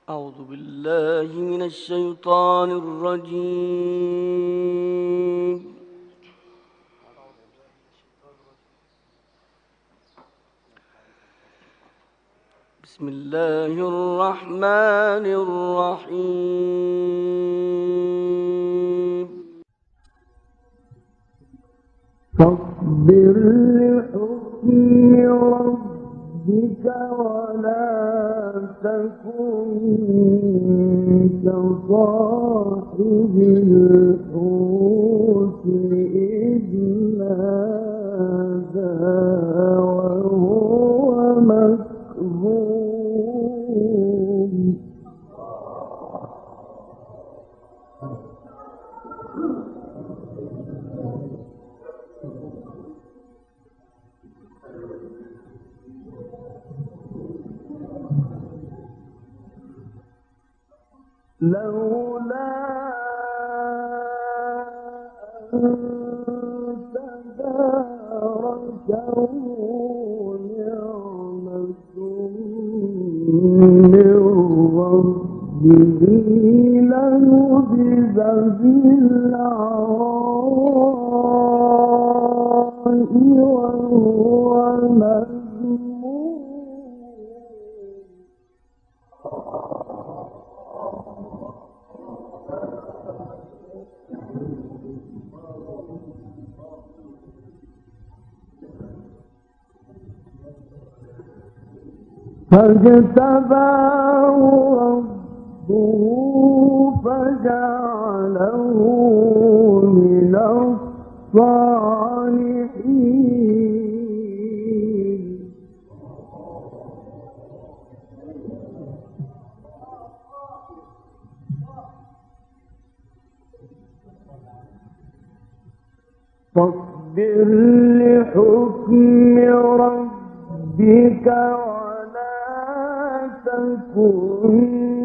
أعوذ بالله من الشيطان الرجيم. بسم الله الرحمن الرحيم. فاصبر لحكم ربك ولا تكن كصاحب الحوت إذ نادى وهو مكظوم. لولا أن تداركه نعمة من ربه لنبذ بالعراء وهو مذموم. فاجتباه ربه فجعله من الصالحين. فاصبر لحكم ربك تكن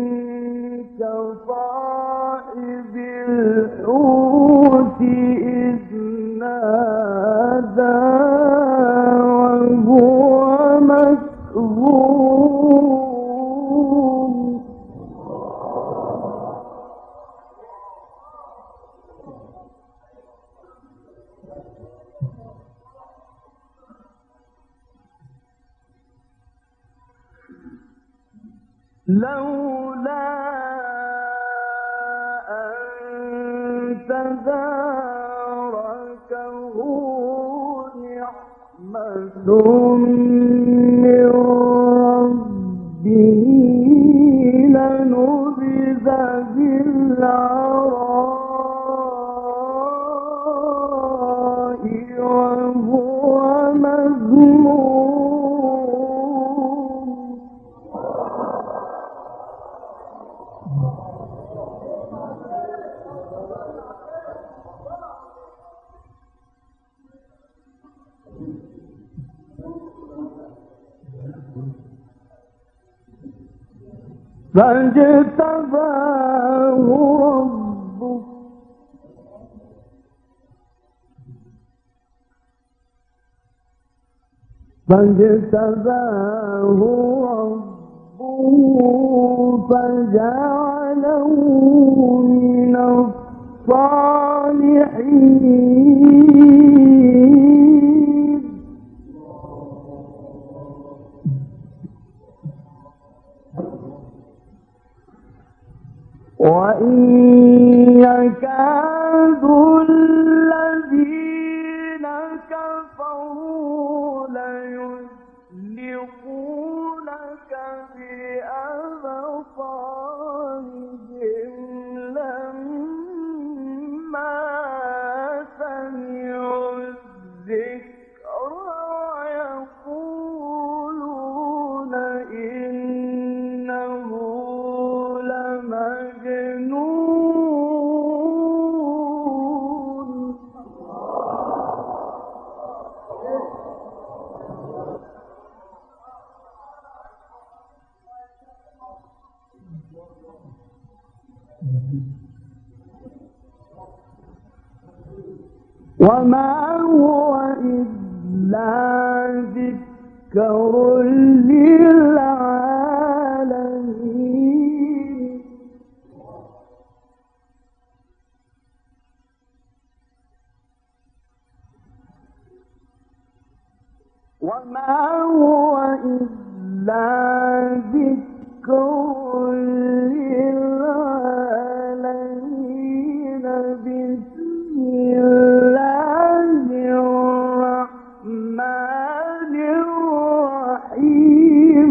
كصاحب الحوت إذ نادى وهو مكظوم. لولا أن تداركه نعمة من ربه لنبذ بالعراء وهو مذموم. فاجتباه ربه فجعله من الصالحين. وإن يكاد الذين كفروا ليزلقونك بأبصارهم لما سمعوا الذكر ويقولون إنه لمجنون. وما هو إلا ذكر للعالمين. وما هو إلا ذكر للعالمين بسم الله الرحمن الرحيم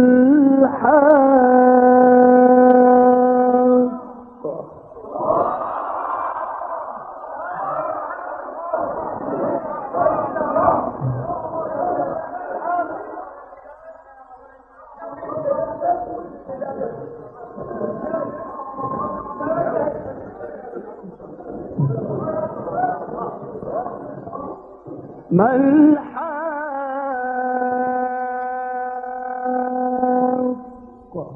ما الحاقة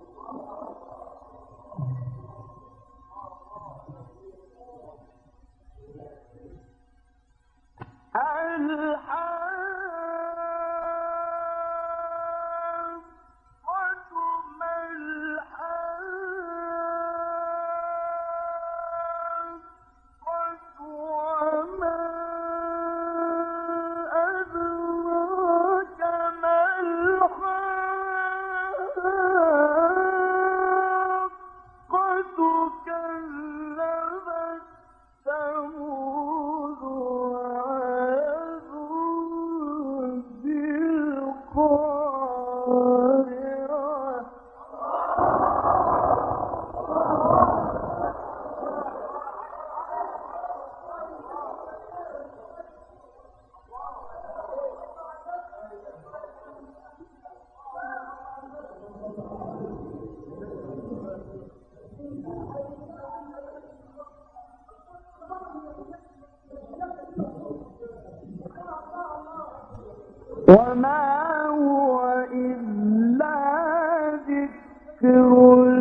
وما هو إلا ذكر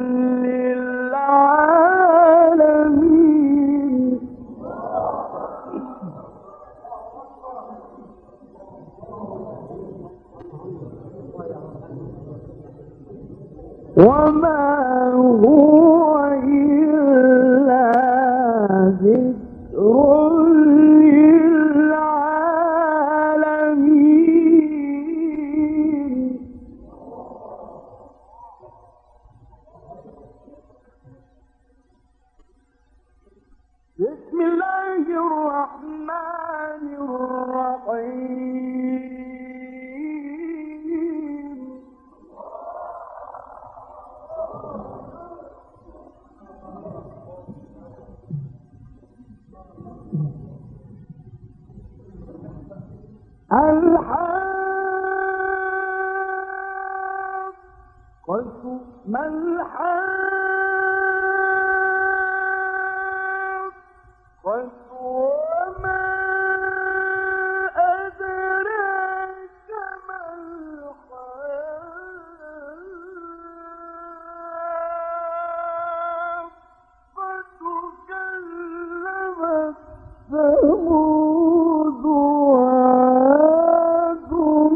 للعالمين وما هو إلا ذكر بسم الله الرحمن الرحيم الحاقة ما الحاقة وما أدراك ما الحاقة كذبت ثمود وعاد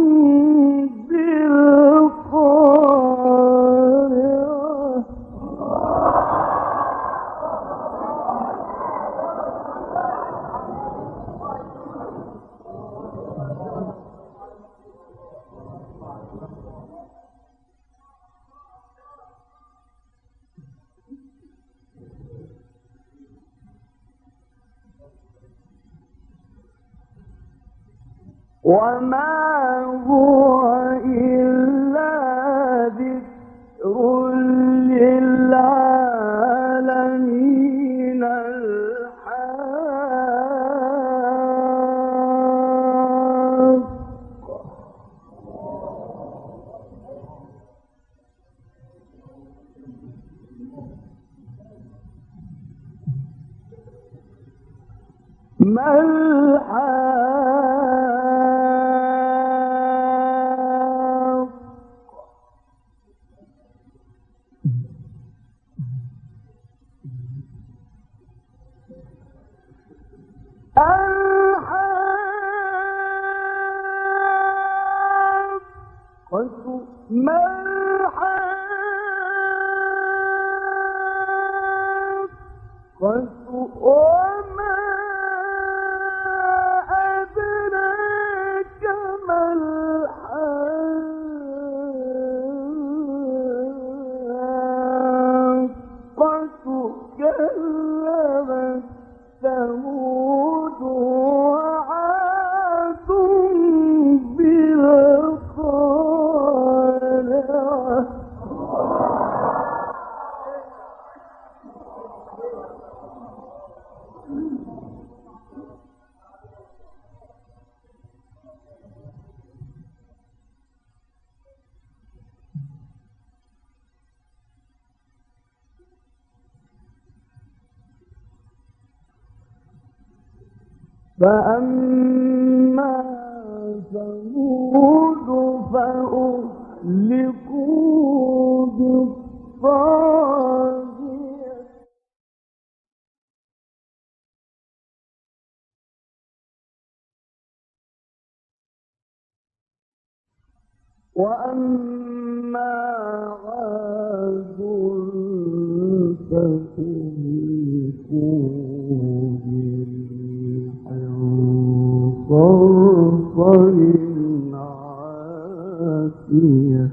بالقارعة وما هو إلا ذكر للعالمين الحاقة ما الحاقة ما الحاقة وما أدراك ما الحاقة فأما ثمود فأهلكوا بالطاغية وأما عاد فأهلكوا بريح صرصر عاتية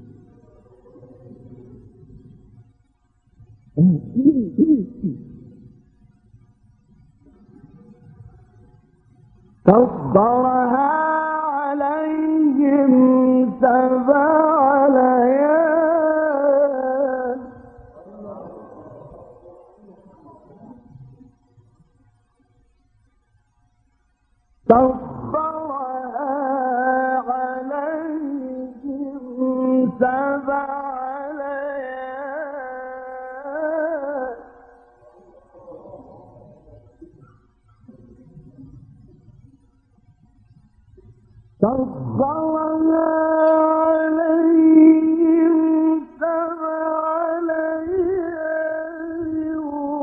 سخرها عليهم 7 ليال سخرها عليهم 7 ليال سخرها عليهم 7 ليال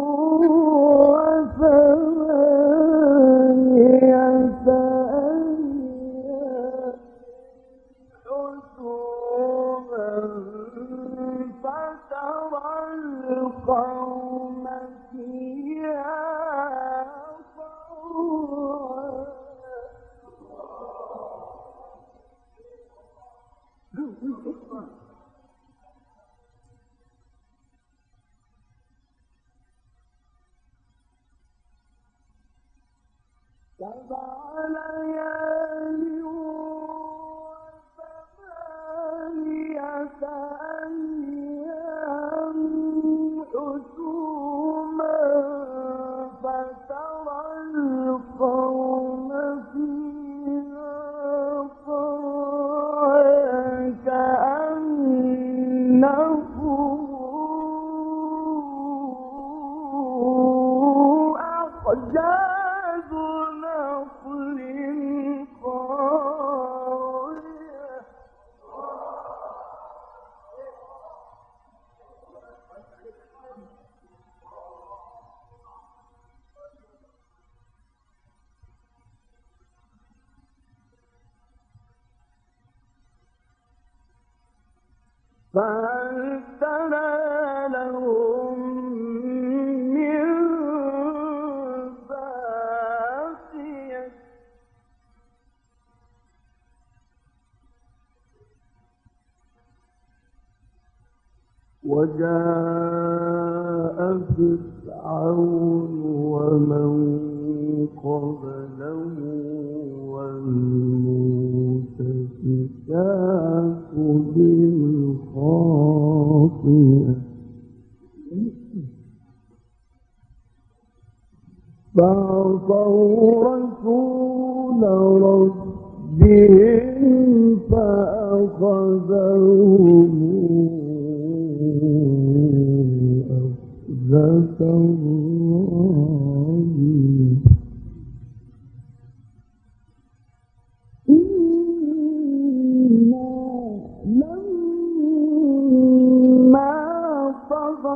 و8 أيام حسوما فترى القوم فيها صرعا سبع ليال و8 أيام حسوما فترى القوم فيها صرعا كأنهم أعجاز نخل خاوية فهل ترى لهم من باقية وجاء فرعون ومن قبله والمؤتفكات بالخاطئة فعصوا رسول ربهم فأخذهم أخذة رابية لما طغى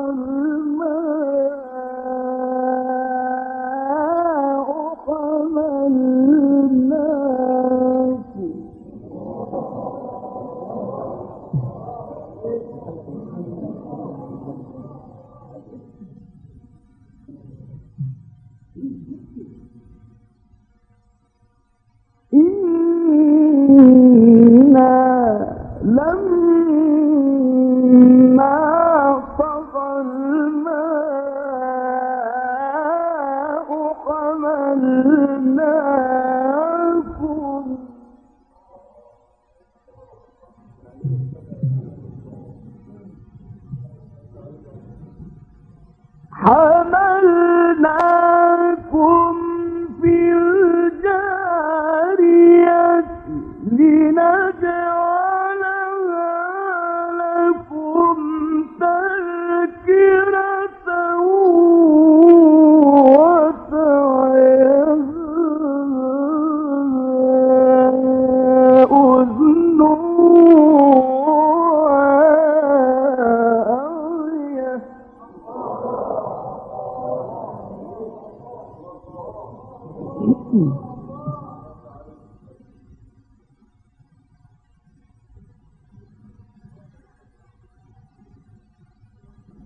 الماء حملناكم لما طغى الماء حملناكم في الجارية لنجعلها لكم تذكرة وتعظة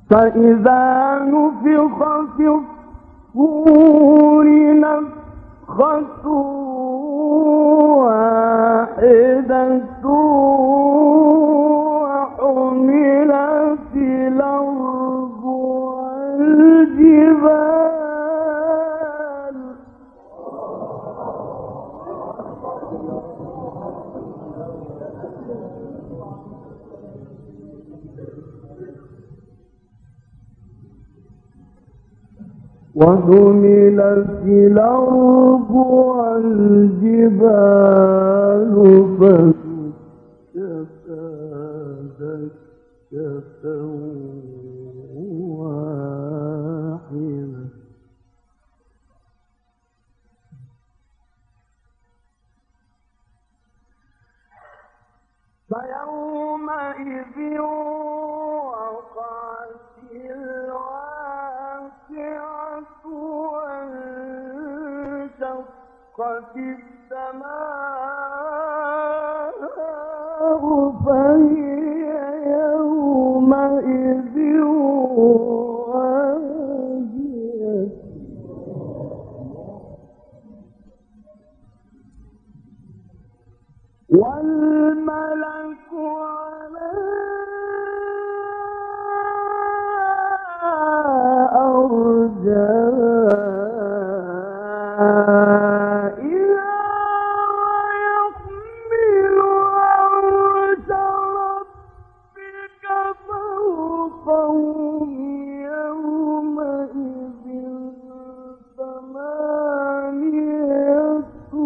فإذا نفخ في الصور نفخة واحدة وحملت الأرض والجبال وحملت الأرض والجبال فدكتا دكة واحدة فيومئذ وقعت الواقعة وانشقت السماء فهي يومئذ واهية والملك على أرجائها ويحمل عرش ربك فوقهم يومئذ ثمانية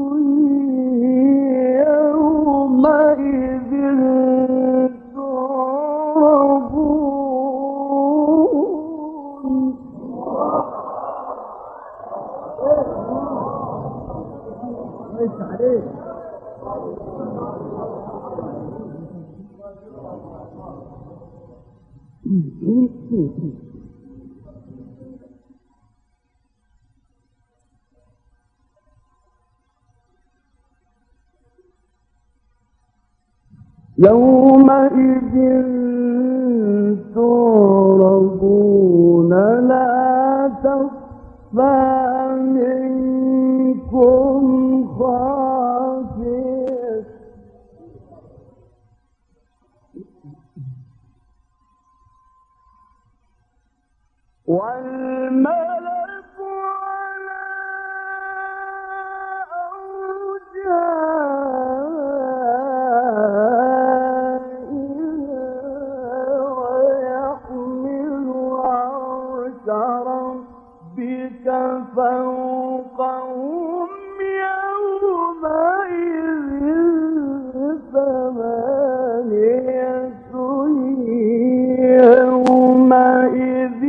يومئذ يومئذ تعرضون لا تخفى منكم خافية والملك على أرجائها ويحمل عرش ربك فوقهم يومئذ ثمانية يومئذ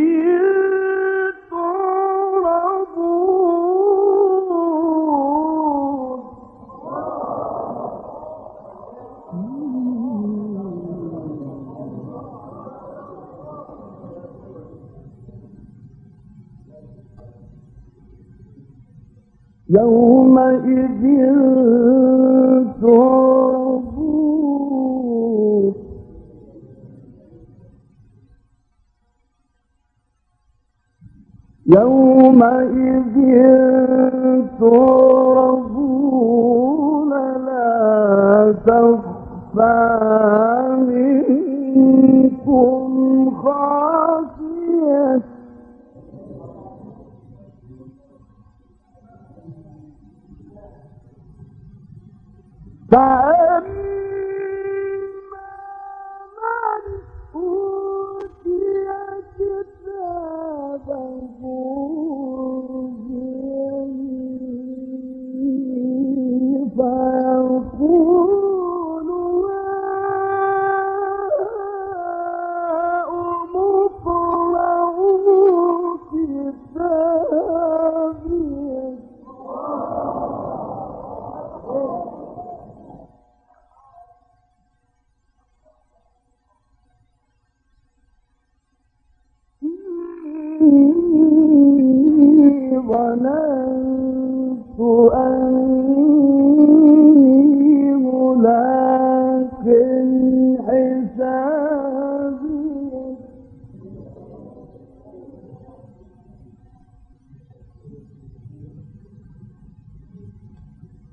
يومئذ تعرضون يومئذ تعرضون لا تخفى منكم خافية فأما من أوتي كتابه بيمينه فيقول هاؤم اقرءوا كتابيه ظننت أني ملاق حسابي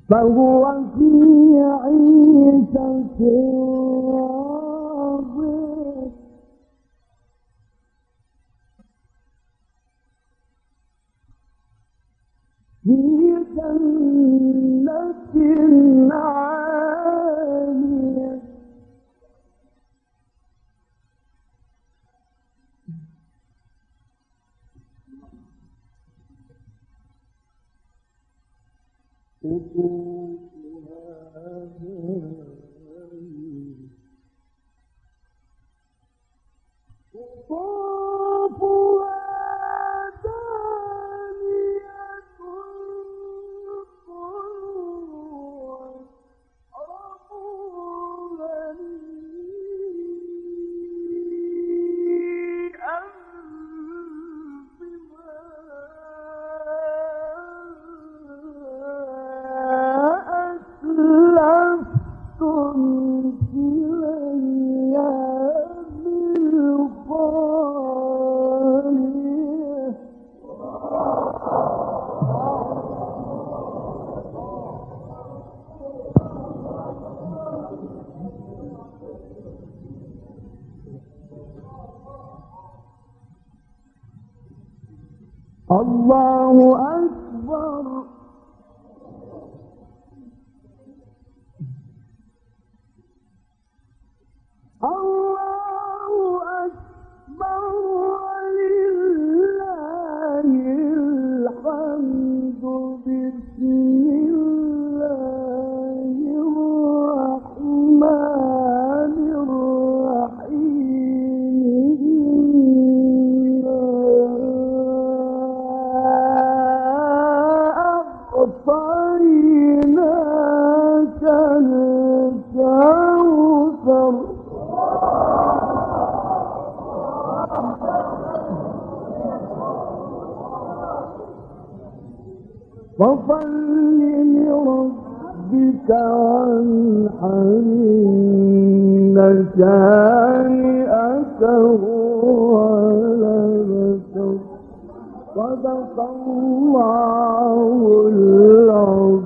فهو في عيشة راضية في جنة عالية الله أكبر الله أكبر ولله الحمد بسم الله الرحمن الرحيم أعطيناك الكوثر فصل لربك وانحر إن شانئك هو الأبتر صدق الله العظيم.